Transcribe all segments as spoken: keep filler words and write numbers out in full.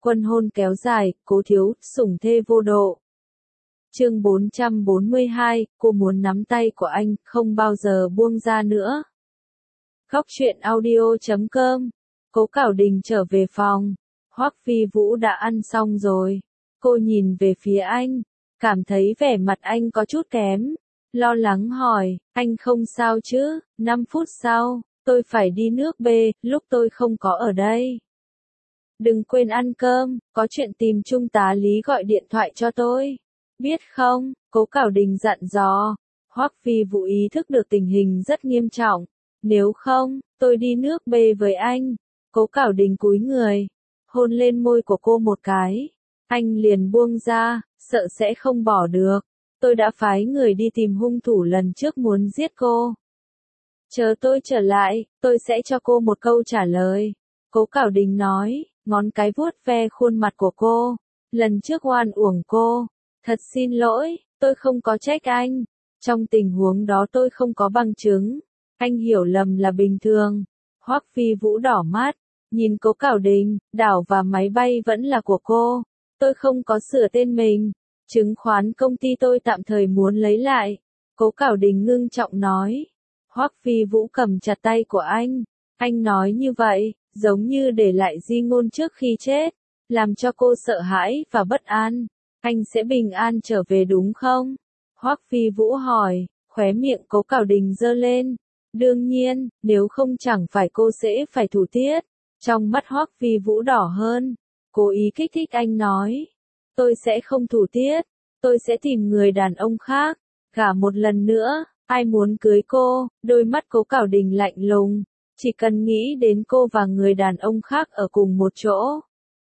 Quân hôn kéo dài, Cố Thiếu, sủng thê vô độ. Chương bốn trăm bốn mươi hai, cô muốn nắm tay của anh, không bao giờ buông ra nữa. Góc truyện audio chấm com. Cố Cảo Đình trở về phòng. Hoắc Phi Vũ đã ăn xong rồi. Cô nhìn về phía anh, cảm thấy vẻ mặt anh có chút kém. Lo lắng hỏi, anh không sao chứ? năm phút sau, tôi phải đi nước B, lúc tôi không có ở đây. Đừng quên ăn cơm, có chuyện tìm Trung tá Lý gọi điện thoại cho tôi. Biết không? Cố Cảo Đình dặn dò. Hoắc Phi Vũ ý thức được tình hình rất nghiêm trọng. Nếu không, tôi đi nước B với anh. Cố Cảo Đình cúi người, hôn lên môi của cô một cái. Anh liền buông ra, sợ sẽ không bỏ được. Tôi đã phái người đi tìm hung thủ lần trước muốn giết cô. Chờ tôi trở lại, tôi sẽ cho cô một câu trả lời. Cố Cảo Đình nói, ngón cái vuốt ve khuôn mặt của cô. Lần trước oan uổng cô. Thật xin lỗi, tôi không có trách anh. Trong tình huống đó tôi không có bằng chứng. Anh hiểu lầm là bình thường. Hoắc Phi Vũ đỏ mắt, nhìn Cố Cảo Đình, đảo và máy bay vẫn là của cô. Tôi không có sửa tên mình. Chứng khoán công ty tôi tạm thời muốn lấy lại. Cố Cảo Đình ngưng trọng nói. Hoắc Phi Vũ cầm chặt tay của anh. Anh nói như vậy, giống như để lại di ngôn trước khi chết, làm cho cô sợ hãi và bất an. Anh sẽ bình an trở về đúng không? Hoắc Phi Vũ hỏi, khóe miệng Cố Cảo Đình giơ lên. Đương nhiên, nếu không chẳng phải cô sẽ phải thủ tiết. Trong mắt Hoắc Phi Vũ đỏ hơn. Cố ý kích thích anh nói. Tôi sẽ không thủ tiết. Tôi sẽ tìm người đàn ông khác. Cả một lần nữa, ai muốn cưới cô? Đôi mắt Cố Cảo Đình lạnh lùng. Chỉ cần nghĩ đến cô và người đàn ông khác ở cùng một chỗ.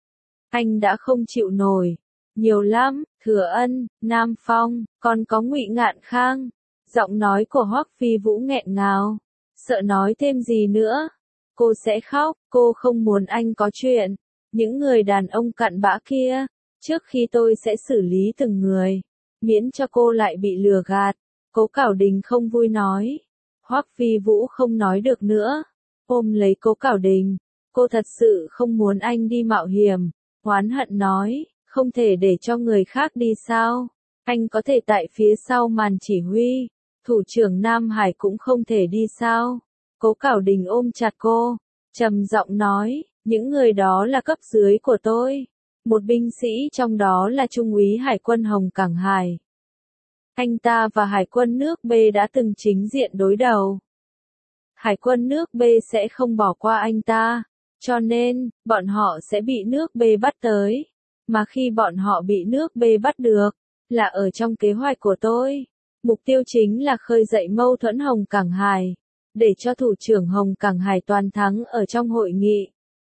Anh đã không chịu nổi. Nhiều lắm, Thừa Ân, Nam Phong, còn có Ngụy Ngạn Khang. Giọng nói của Hoắc Phi Vũ nghẹn ngào. Sợ nói thêm gì nữa. Cô sẽ khóc, cô không muốn anh có chuyện. Những người đàn ông cặn bã kia. Trước khi tôi sẽ xử lý từng người. Miễn cho cô lại bị lừa gạt. Cố Cảo Đình không vui nói. Hoắc Phi Vũ không nói được nữa. Ôm lấy Cố Cảo Đình. Cô thật sự không muốn anh đi mạo hiểm. Oán hận nói, không thể để cho người khác đi sao? Anh có thể tại phía sau màn chỉ huy. Thủ trưởng Nam Hải cũng không thể đi sao? Cố Cảo Đình ôm chặt cô, trầm giọng nói, những người đó là cấp dưới của tôi. Một binh sĩ trong đó là Trung úy Hải quân Hồng Cảng Hải. Anh ta và Hải quân nước B đã từng chính diện đối đầu. Hải quân nước B sẽ không bỏ qua anh ta, cho nên, bọn họ sẽ bị nước B bắt tới. Mà khi bọn họ bị nước B bắt được, là ở trong kế hoạch của tôi. Mục tiêu chính là khơi dậy mâu thuẫn Hồng Cảng Hải, để cho thủ trưởng Hồng Cảng Hải toàn thắng ở trong hội nghị.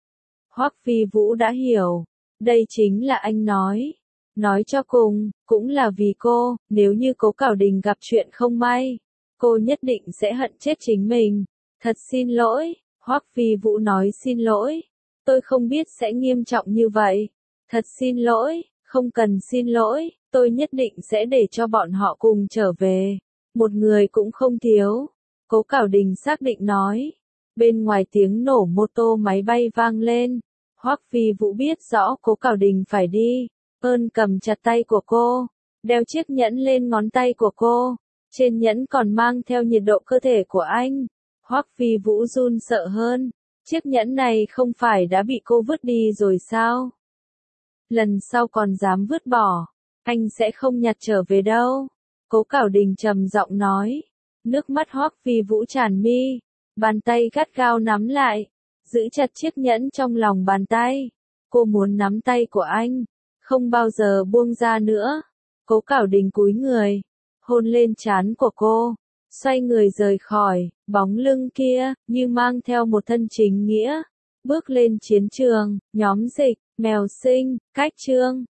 Hoắc Phi Vũ đã hiểu, đây chính là anh nói. Nói cho cùng, cũng là vì cô, nếu như Cố Cảo Đình gặp chuyện không may, cô nhất định sẽ hận chết chính mình. Thật xin lỗi, Hoắc Phi Vũ nói xin lỗi. Tôi không biết sẽ nghiêm trọng như vậy. Thật xin lỗi, không cần xin lỗi, tôi nhất định sẽ để cho bọn họ cùng trở về. Một người cũng không thiếu. Cố Cảo Đình xác định nói. Bên ngoài tiếng nổ mô tô máy bay vang lên. Hoắc Phi Vũ biết rõ Cố Cảo Đình phải đi. Ơn cầm chặt tay của cô, đeo chiếc nhẫn lên ngón tay của cô. Trên nhẫn còn mang theo nhiệt độ cơ thể của anh. Hoắc Phi Vũ run sợ hơn. Chiếc nhẫn này không phải đã bị cô vứt đi rồi sao? Lần sau còn dám vứt bỏ, anh sẽ không nhặt trở về đâu. Cố Cảo Đình trầm giọng nói. Nước mắt Hoắc Phi Vũ tràn mi. Bàn tay gắt gao nắm lại, giữ chặt chiếc nhẫn trong lòng bàn tay. Cô muốn nắm tay của anh, không bao giờ buông ra nữa. Cố Cảo Đình cúi người, hôn lên trán của cô, xoay người rời khỏi. Bóng lưng kia, như mang theo một thân chính nghĩa. Bước lên chiến trường, nhóm dịch, mèo sinh, cách chương.